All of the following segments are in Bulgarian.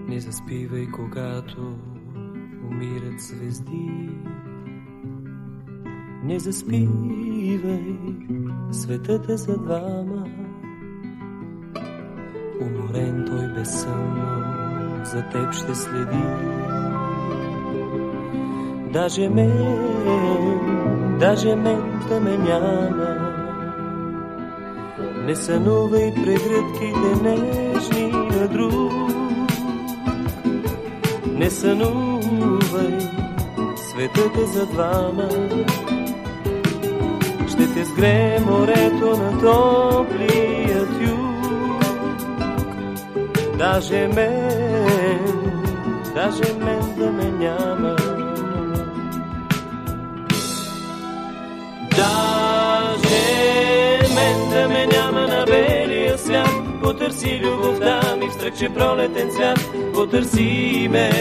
Не заспивай, когато умират звезди. Не заспивай, светът е за двама. Уморен той безсънно за теб ще следи. Даже мен да ме няма. Не сънувай прегръдките нежни на друг. Не сънувай, светът е за двама. Ще те сгрее морето на топлият юг. Даже мен да ме няма. Даже мен да ме няма на белия свят. Потърси любовта ми в стръкче пролетен цвят. Потърси ме.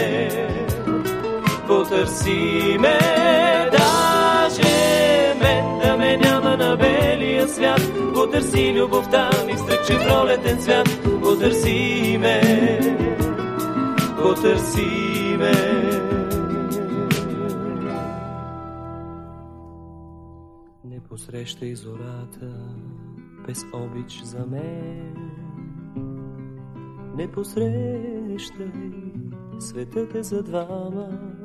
Даже мен да ме няма на белия свят. Потърси любовта ми в стръкче пролетен цвят. Потърси ме. Не посрещай зората без обич за мен. Не посрещай, светът е за двама.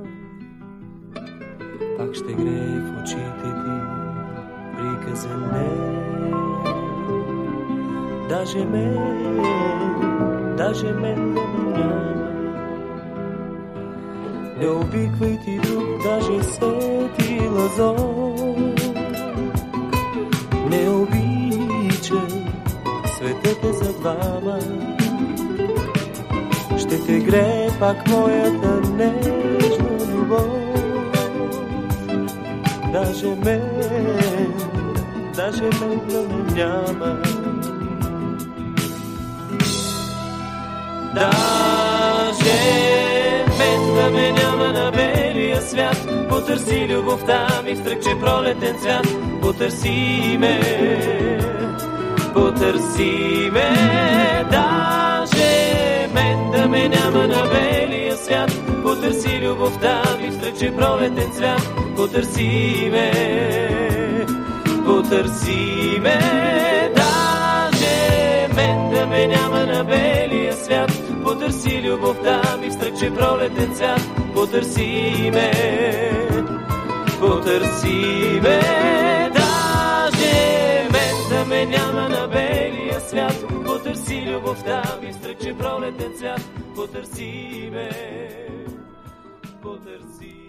Пак ще грее в очите ти приказен ден. Даже мен да ме няма. Не обиквай ти друг, даже светила зор. Не обичай, светът е за двама. Ще те грее пак моята нежна любов. Даже мен да ме няма. Даже мен да ме няма на белия свят. Потърси любовта ми в стръкче пролетен цвят. Потърси ме. Даже мен да ме няма на белия свят. Потърси любовта ми в стръкче пролетен цвят. Потърси ме. Даже мен да ме няма на белия свят. Потърси любовта ми в стръкче пролетен цвят. Потърси ме. Даже мен да ме няма на белия свят. Потърси любовта ми в стръкче пролетен цвят. Потърси ме.